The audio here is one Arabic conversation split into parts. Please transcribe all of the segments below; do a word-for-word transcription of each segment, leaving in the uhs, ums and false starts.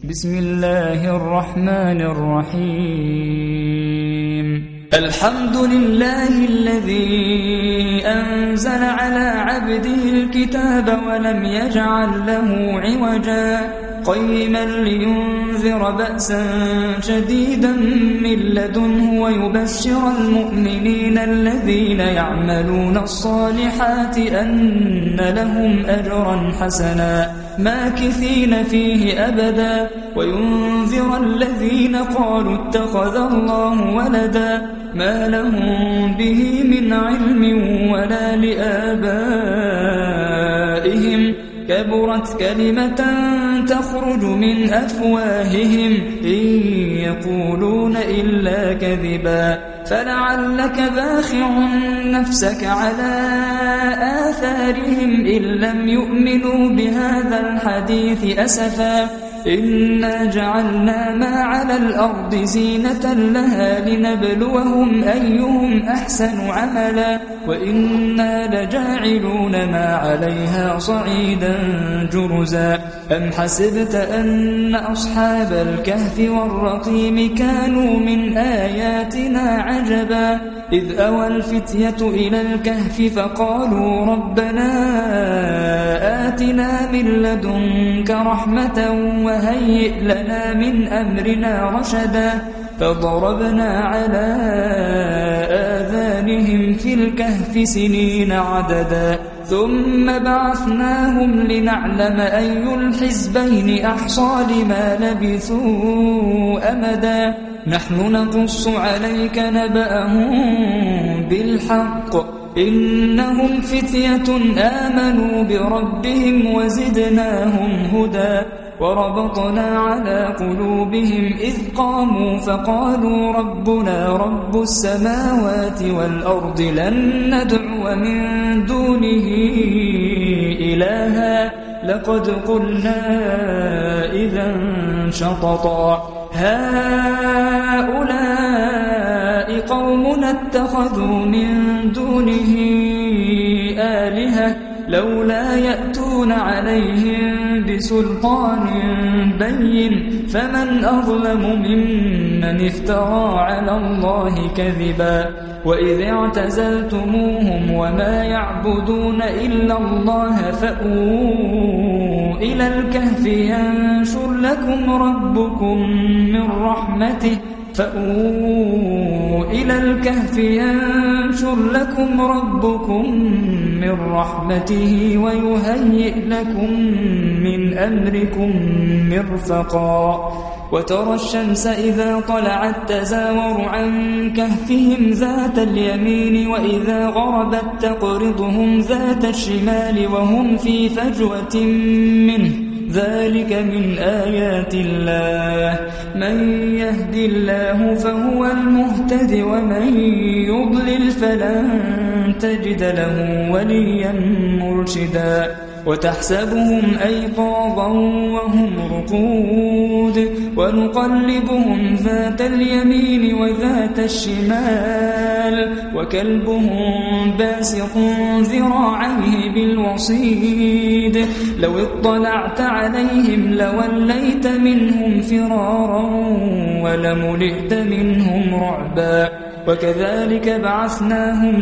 بسم الله الرحمن الرحيم الحمد لله الذي أنزل على عبده الكتاب ولم يجعل له عوجا قيما لينذر بأسا شديدا من لدنه ويبشر المؤمنين الذين يعملون الصالحات أن لهم أجرا حسنا ماكثين فيه أبدا وينذر الذين قالوا اتخذ الله ولدا ما لهم به من علم ولا لآبائهم كبرت كلمة تخرج من أفواههم إن يقولون إلا كذبا فلعلك باخع نفسك على آثارهم إن لم يؤمنوا بهذا الحديث أسفا إنا جعلنا ما على الأرض زينة لها لنبلوهم أيهم أحسن عملا وإنا لجاعلون ما عليها صعيدا جرزا أم حسبت أن أصحاب الكهف والرقيم كانوا من آياتنا عجبا إذ أوى الفتية إلى الكهف فقالوا ربنا آتنا من لدنك رحمة وهيئ لنا من أمرنا رشدا فضربنا على آذانهم في الكهف سنين عددا ثم بعثناهم لنعلم أي الحزبين أحصى لما لبثوا أمدا نحن نقص عليك نبأهم بالحق إنهم فتية آمنوا بربهم وزدناهم هدى وربطنا على قلوبهم إذ قاموا فقالوا ربنا رب السماوات والأرض لن ندعو من دونه إلها لقد قلنا إذا شططا هؤلاء قومنا اتخذوا من دونه آلهة لولا يأتون عليهم بسلطان بين فمن أظلم ممن افترى على الله كذبا وإذ اعتزلتموهم وما يعبدون إلا الله فأووا إلى الكهف ينشر لكم ربكم من رحمته فأووا إلى الكهف ينشر لكم ربكم من رحمته ويهيئ لكم من أمركم مرفقا وترى الشمس إذا طلعت تزاور عن كهفهم ذات اليمين وإذا غربت تقرضهم ذات الشمال وهم في فجوة منه ذلك من آيات الله من يهد الله فهو المهتد ومن يضلل فلن تجد له وليا مرشدا وتحسبهم أيقاظا وهم رقود ونقلبهم ذات اليمين وذات الشمال وكلبهم باسط ذراعيه بالوصيد لو اطلعت عليهم لوليت منهم فرارا ولملئت منهم رعبا وكذلك بعثناهم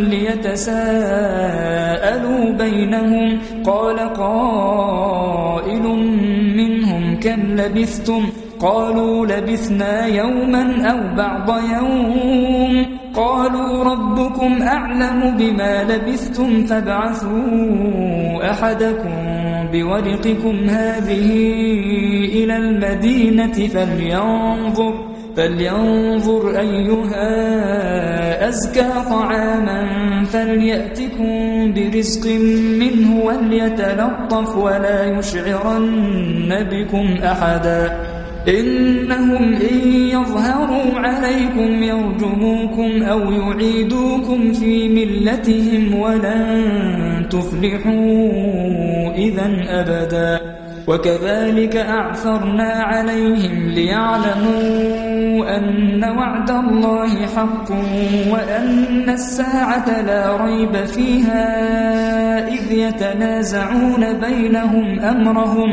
ليتساءلوا بينهم قال قائل منهم كم لبثتم قالوا لبثنا يوما أو بعض يوم قالوا ربكم أعلم بما لبثتم فابعثوا أحدكم بورقكم هذه إلى المدينة فلينظر فلينظر أيها أزكى طعاما فليأتكم برزق منه وليتلطف ولا يشعرن بكم أحدا إنهم إن يظهروا عليكم يرجموكم أو يعيدوكم في ملتهم ولن تفلحوا إذا أبدا وكذلك أعثرنا عليهم ليعلموا أن وعد الله حق وأن الساعة لا ريب فيها إذ يتنازعون بينهم أمرهم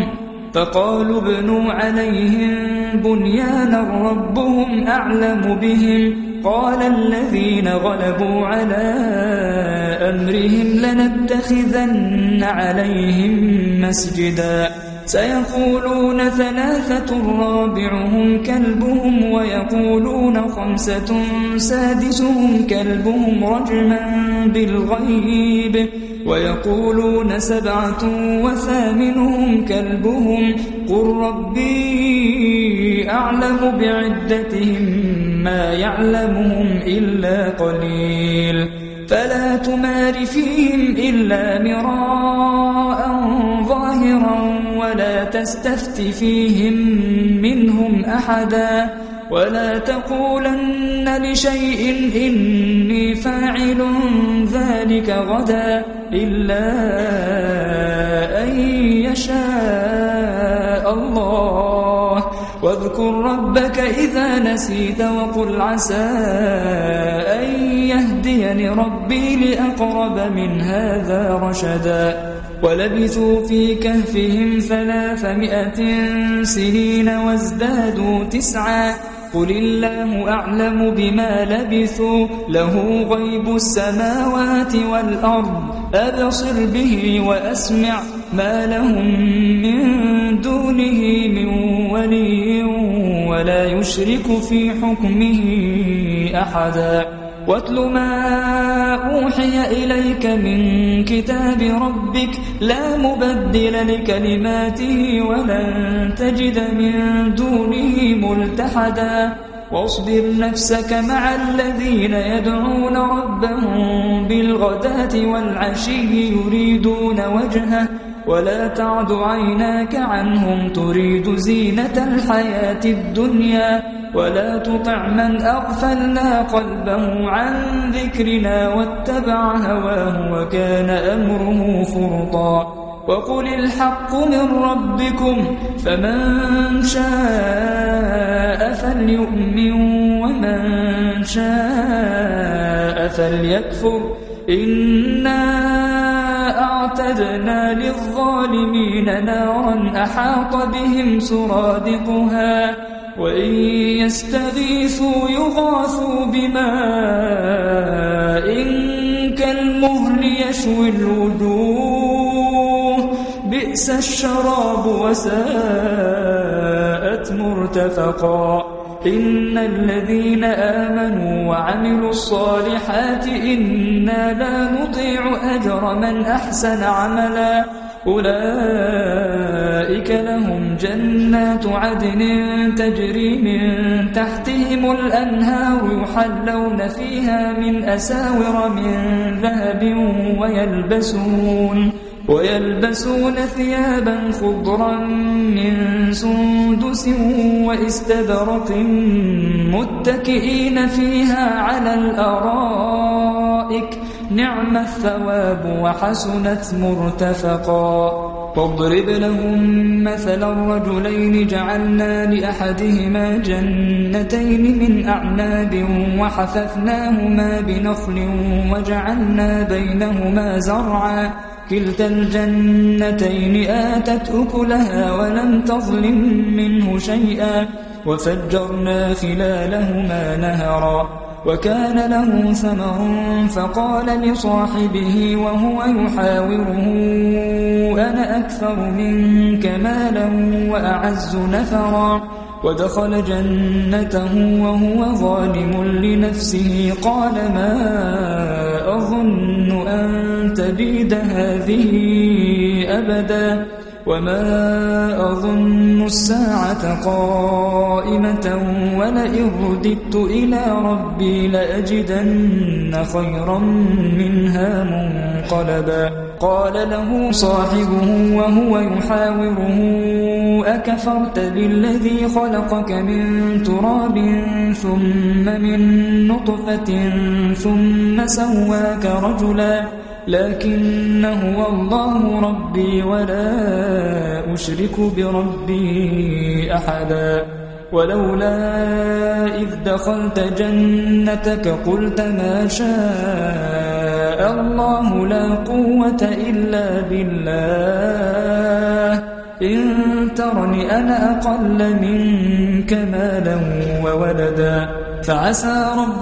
فقالوا ابنوا عليهم بنيانا ربهم أعلم بهم قال الذين غلبوا على أمرهم لنتخذن عليهم مسجدا سيقولون ثلاثة رابعهم كلبهم ويقولون خمسة سادسهم كلبهم رجما بالغيب ويقولون سبعة وثامنهم كلبهم قل ربي أعلم بعدتهم ما يعلمهم إلا قليل فلا تمار فيهم إلا مراء ظاهرا ولا تستفت فيهم منهم أحدا ولا تقولن لشيء إني فاعل ذلك غدا إلا أن يشاء الله واذكر ربك إذا نسيت وقل عسى أن يهديني ربي لأقرب من هذا رشدا ولبثوا في كهفهم ثلاثمائة سنين وازدادوا تسعا قل الله أعلم بما لبثوا له غيب السماوات والأرض أبصر به وأسمع ما لهم من دونه من ولي ولا يشرك في حكمه أحدا واتل ما أوحي إليك من كتاب ربك لا مبدل لكلماته ولن تجد من دونه ملتحدا واصبر نفسك مع الذين يدعون ربهم بالغداة والعشي يريدون وجهه ولا تعد عيناك عنهم تريد زينة الحياة الدنيا ولا تطع من أغفلنا قلبه عن ذكرنا واتبع هواه وكان أمره فرطا وقل الحق من ربكم فمن شاء فليؤمن ومن شاء فليكفر إنا أعتدنا للظالمين نارا أحاط بهم سرادقها وإن يستغيثوا يغاثوا بماء كالمهل يشوي الوجوه بئس الشراب وساءت مرتفقا إن الذين آمنوا وعملوا الصالحات إنا لا نضيع أجر من أحسن عملا أولئك لهم جنات عدن تجري من تحتهم الأنهار يحلون فيها من أساور من ذهب ويلبسون ويلبسون ثيابا خضرا من سندس واستبرق متكئين فيها على الأرائك نعم الثواب وحسنت مرتفقا واضرب لهم مثلا رجلين جعلنا لأحدهما جنتين من أعناب وحففناهما بنخل وجعلنا بينهما زرعا كلتا الجنتين آتت أكلها ولم تظلم منه شيئا وفجرنا خلالهما نهرا وكان له ثمر فقال لصاحبه وهو يحاوره أنا أكثر منك مالا وأعز نفرا ودخل جنته وهو ظالم لنفسه قال ما أظن أن تبيد هذه أبدا وما أظن الساعة قائمة ولئن رددت إلى ربي لأجدن خيرا منها منقلبا قال له صاحبه وهو يحاوره أكفرت بالذي خلقك من تراب ثم من نطفة ثم سواك رجلا لكن هو الله ربي ولا أشرك بربي أحدا ولولا إذ دخلت جنتك قلت ما شاء الله لا قوة إلا بالله إن ترني أنا أقل منك مالا وولدا فعسى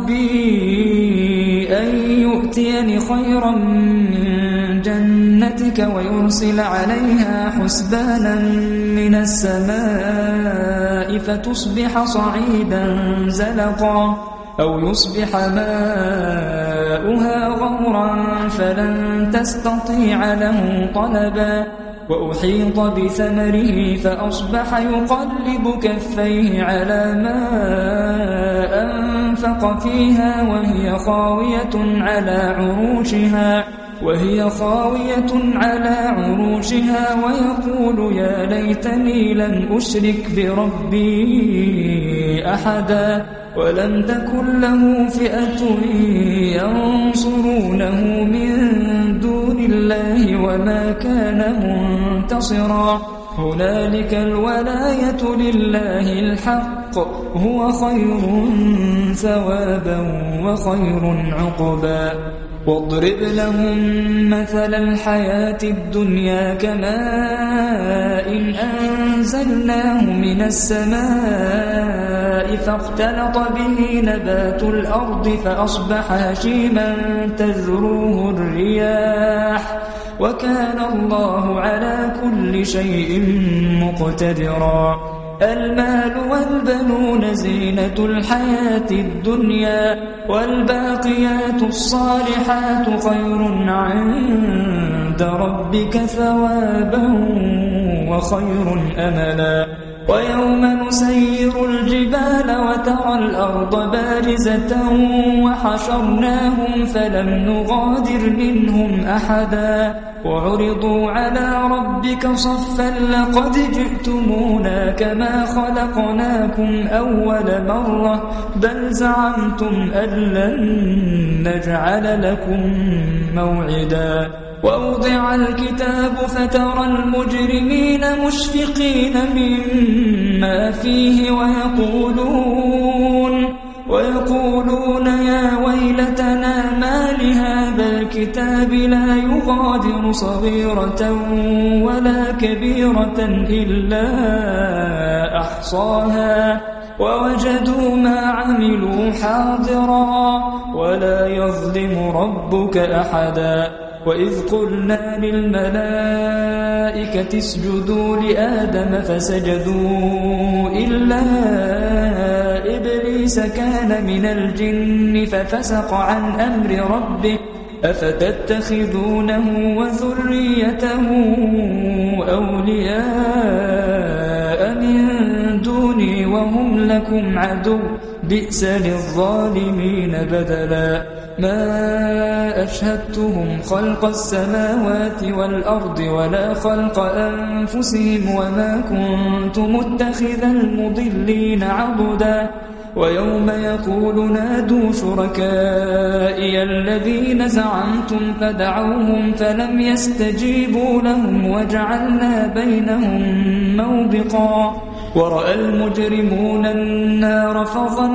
ربي أن يؤتيني خيرا من جنتك ويرسل عليها حسبانا من السماء فتصبح صعيدا زلقا أو يصبح ماؤها غورا فلن تستطيع له طلبا وأحيط بثمره فأصبح يقلب كفيه على ما أنفق فيها وهي خاوية على عروشها وهي خاوية على عروشها ويقول يا ليتني لم أشرك بربي أحدا ولم تكن له فئة ينصرونه من دون الله وما كان منتصرا هنالك الولاية لله الحق هو خير ثوابا وخير عقبا واضرب لهم مثل الحياة الدنيا كماء إن أنزلناه من السماء فاختلط به نبات الأرض فأصبح هشيما تذروه الرياح وكان الله على كل شيء مقتدرا المال والبنون زينة الحياة الدنيا والباقيات الصالحات خير عند ربك ثوابا وخير أملا ويوم نسير الجبال وترى الأرض بارزة وحشرناهم فلم نغادر منهم أحدا وعرضوا على ربك صفا لقد جئتمونا كما خلقناكم أول مرة بل زعمتم أن لن نجعل لكم موعدا ووضع الكتاب فترى المجرمين مشفقين مما فيه ويقولون ويقولون يا ويلتنا ما لهذا الكتاب لا يغادر صغيرة ولا كبيرة إلا أحصاها ووجدوا ما عملوا حاضرا ولا يظلم ربك أحدا وإذ قلنا للملائكة اسجدوا لآدم فسجدوا إلا إبليس كان من الجن ففسق عن أمر ربه أفتتخذونه وذريته أولياء من دوني وهم لكم عدو بئس للظالمين بدلا ما أشهدتهم خلق السماوات والأرض ولا خلق أنفسهم وما كنت متخذ المضلين عضدا ويوم يقول نادوا شركائي الذين زعمتم فدعوهم فلم يستجيبوا لهم وجعلنا بينهم موبقا ورأى المجرمون النار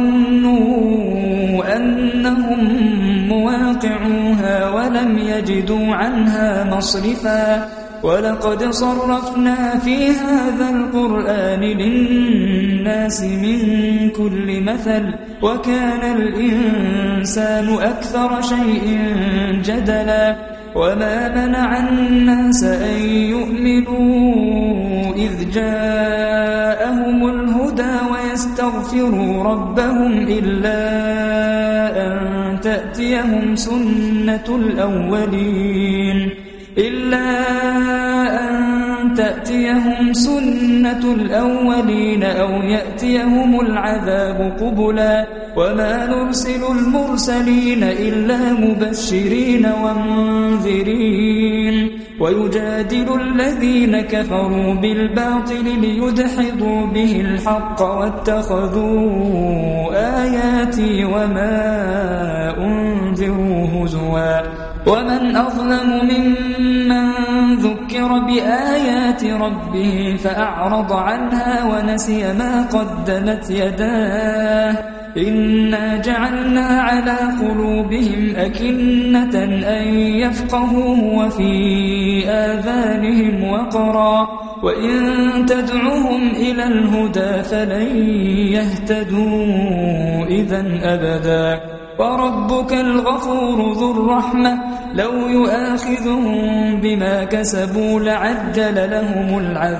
فظنوا أنهم مواقعوها ولم يجدوا عنها مصرفا ولقد صرفنا في هذا القرآن للناس من كل مثل وكان الإنسان أكثر شيء جدلا وما منع الناس أن يؤمنوا إذ جاءهم الهدى ويستغفروا ربهم إلا أن تأتيهم سنة الأولين إلا أن تأتيهم سنة الأولين أو يأتيهم العذاب قبلا وما نرسل المرسلين إلا مبشرين ومنذرين ويجادل الذين كفروا بالباطل ليدحضوا به الحق واتخذوا آياتي وما أنذروا هزوا ومن أظلم ممن ذكر بآيات ربه فأعرض عنها ونسي ما قدمت يداه إنا جعلنا على قلوبهم أكنة أن يفقهوه وفي آذانهم وقرا وإن تدعهم إلى الهدى فلن يهتدوا إذا أبدا وربك الغفور ذو الرحمة لو يؤاخذهم بما كسبوا لعجل لهم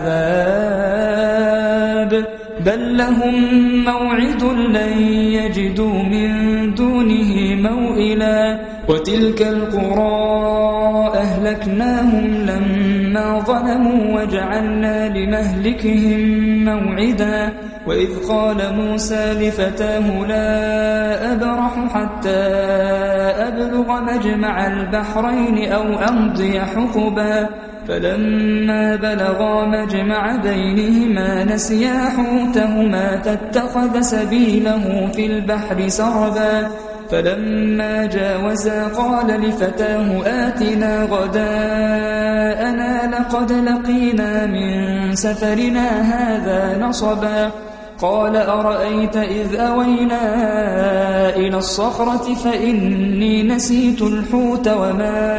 العذاب بل لهم موعد لن يجدوا من دونه موئلا وتلك القرى أهلكناهم لما ظلموا وجعلنا لمهلكهم موعدا وإذ قال موسى لفتاه لا أبرح حتى أبلغ مجمع البحرين أو أمضي حقبا فلما بلغا مجمع بينهما نسيا حوتهما فاتخذ سبيله في البحر سربا فلما جاوزا قال لفتاه آتنا غداءنا لقد لقينا من سفرنا هذا نصبا قال أرأيت إذ أوينا إلى الصخرة فإني نسيت الحوت وما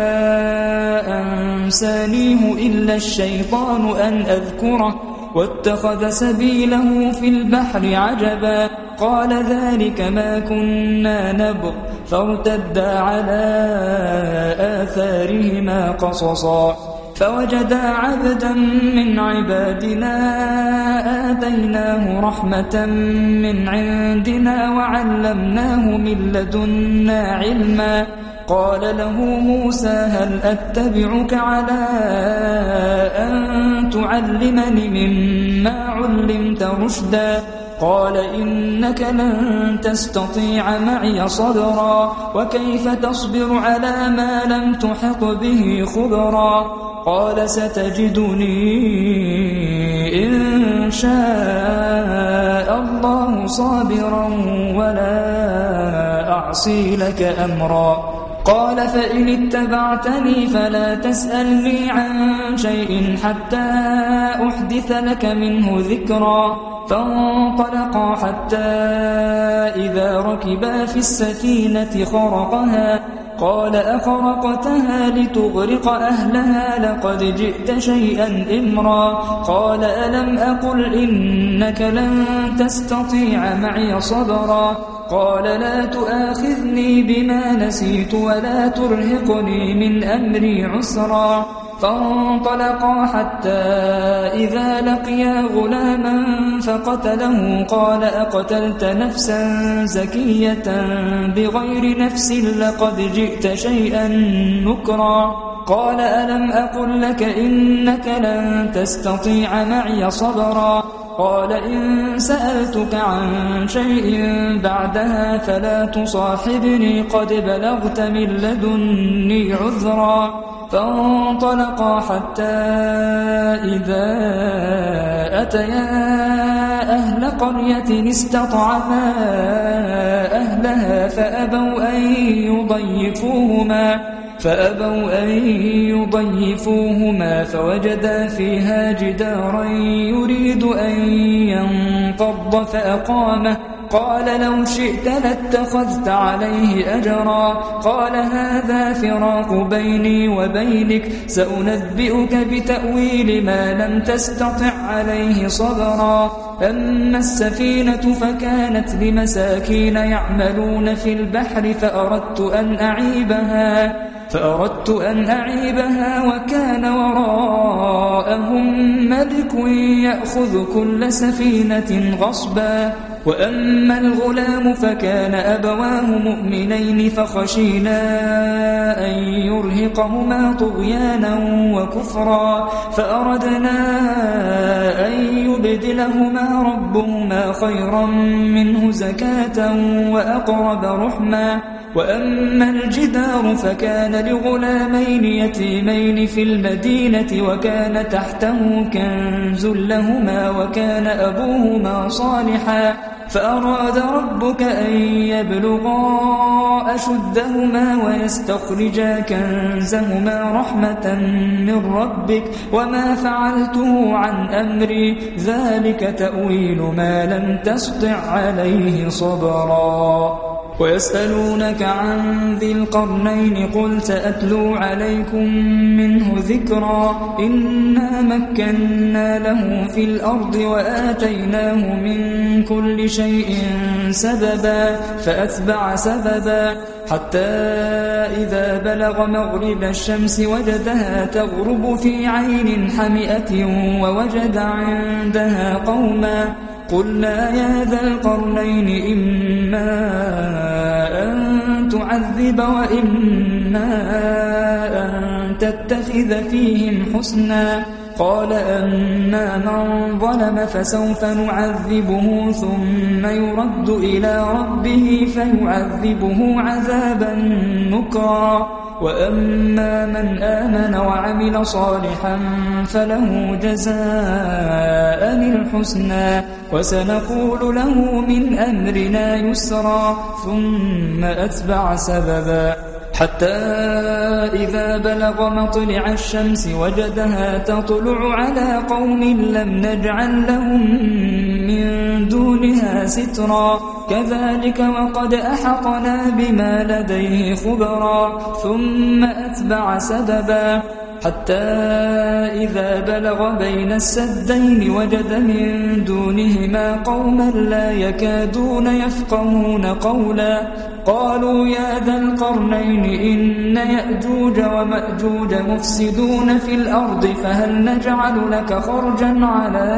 أنسانيه إلا الشيطان أن أذكره واتخذ سبيله في البحر عجبا قال ذلك ما كنا نبغ فارتدا على آثارهما قصصا فوجدا عبدا من عبادنا آتيناه رحمة من عندنا وعلمناه من لدنا علما قال له موسى هل أتبعك على أن تعلمني مما علمت رشدا قال إنك لن تستطيع معي صبرا وكيف تصبر على ما لم تحط به خبرا قال ستجدني إن شاء الله صابرا ولا أعصي لك أمرا قال فإن اتبعتني فلا تسألني عن شيء حتى أحدث لك منه ذكرا فانطلقا حتى إذا ركبا في السفينة خرقها قال أخرقتها لتغرق أهلها لقد جئت شيئا إمرا قال ألم أقل إنك لن تستطيع معي صبرا قال لا تؤاخذني بما نسيت ولا ترهقني من أمري عسرا فانطلقا حتى إذا لقيا غلاما فقتله قال أقتلت نفسا زكية بغير نفس لقد جئت شيئا نكرا قال ألم أقل لك إنك لن تستطيع معي صبرا قال إن سألتك عن شيء بعدها فلا تصاحبني قد بلغت من لدني عذرا فانطلقا حتى إذا أتيا أهل قرية استطعما أهلها فأبوا أن يضيفوهما فأبوا أن يضيفوهما فوجدا فيها جدارا يريد أن ينقض فأقامه قال لو شئت لاتخذت عليه أجرا قال هذا فراق بيني وبينك سأنبئك بتأويل ما لم تستطع عليه صبرا أما السفينة فكانت لمساكين يعملون في البحر فأردت أن أعيبها فأردت أن أعيبها وكان وراءهم ملك يأخذ كل سفينة غصبا وأما الغلام فكان أبواه مؤمنين فخشينا أن يرهقهما طغيانا وكفرا فأردنا أن يبدلهما ربهما خيرا منه زكاة وأقرب رحما وأما الجدار فكان لغلامين يتيمين في المدينة وكان تحته كنز لهما وكان أبوهما صالحا فأراد ربك أن يبلغا أشدهما ويستخرجا كنزهما رحمة من ربك وما فعلته عن أمري ذلك تأويل ما لم تسطع عليه صبرا ويسألونك عن ذي القرنين قل سأتلو عليكم منه ذكرا إنا مكنا له في الأرض وآتيناه من كل شيء سببا فأتبع سببا حتى إذا بلغ مغرب الشمس وجدها تغرب في عين حمئة ووجد عندها قوما قلنا يا ذا القرنين إما أن تعذب وإما أن تتخذ فيهم حسنا قال أما من ظلم فسوف نعذبه ثم يرد إلى ربه فيعذبه عذابا نكرا وأما من آمن وعمل صالحا فله جزاء الحسنى وسنقول له من أمرنا يسرا ثم أتبع سببا حتى إذا بلغ مطلع الشمس وجدها تطلع على قوم لم نجعل لهم من دونها سترا كذلك وقد أحطنا بما لديه خبرا ثم أتبع سببا حتى إذا بلغ بين السدين وجد من دونهما قوما لا يكادون يفقهون قولا قالوا يا ذا القرنين إن يأجوج ومأجوج مفسدون في الأرض فهل نجعل لك خرجا على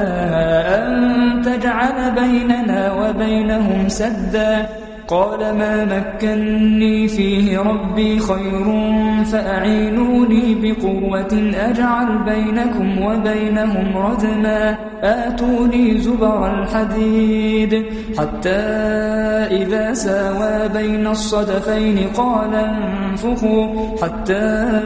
أن تجعل بيننا وبينهم سدا قال ما مكني فيه ربي خير فأعينوني بقوة أجعل بينكم وبينهم ردما آتوني زبر الحديد حتى إذا ساوى بين الصدفين قال انفخوا حتى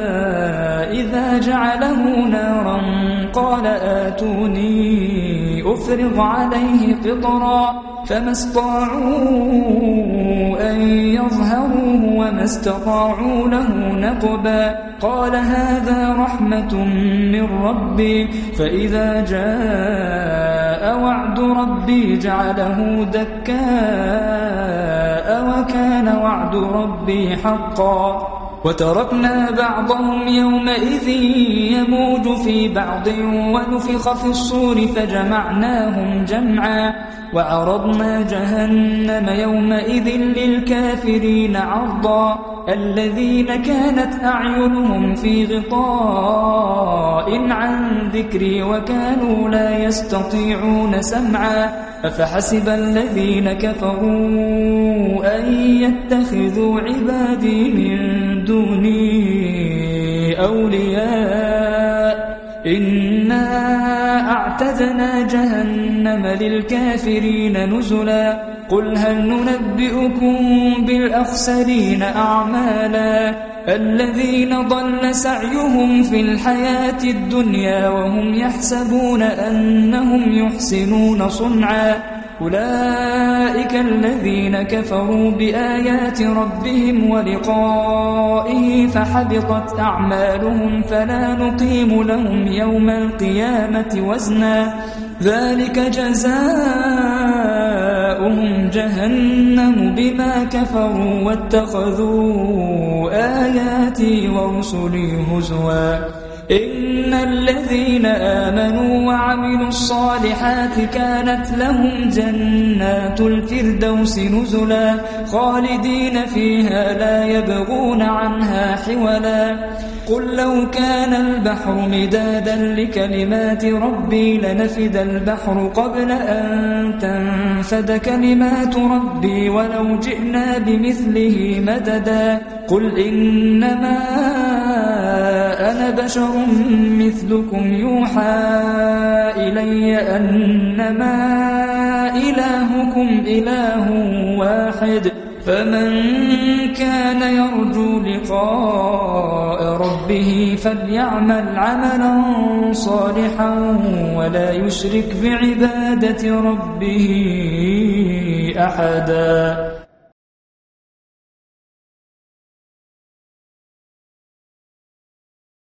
إذا جعله نارا قال آتوني أفرغ عليه قطرا فما استطاعوا أن يظهروه وما استطاعوا له نقبا قال هذا رحمة من ربي فإذا جاء وعد ربي جعله دكاء وكان وعد ربي حقا وتركنا بعضهم يومئذ يموج في بعض ونفخ في الصور فجمعناهم جمعا وعرضنا جهنم يومئذ للكافرين عرضا الذين كانت أعينهم في غطاء عن ذكري وكانوا لا يستطيعون سمعا أفحسب الذين كفروا أن يتخذوا عبادي من دوني أولياء إنا أعتدنا جهنم للكافرين نزلا قل هل ننبئكم بالأخسرين أعمالا الذين ضل سعيهم في الحياة الدنيا وهم يحسبون أنهم يحسنون صنعا أولئك الذين كفروا بآيات ربهم ولقائه فحبطت أعمالهم فلا نقيم لهم يوم القيامة وزنا ذلك جزاؤهم جهنم بما كفروا واتخذوا آياتي ورسلي هزوا إن الذين آمنوا وعملوا الصالحات كانت لهم جنات الفردوس نزلا خالدين فيها لا يبغون عنها حولا قل لو كان البحر مدادا لكلمات ربي لنفد البحر قبل أن تنفد كلمات ربي ولو جئنا بمثله مددا قل إنما أنا بشر مثلكم يوحى إلي أنما إلهكم إله واحد فمن كان يرجو لقاء ربه فليعمل عملا صالحا ولا يشرك بعبادة ربه أحدا.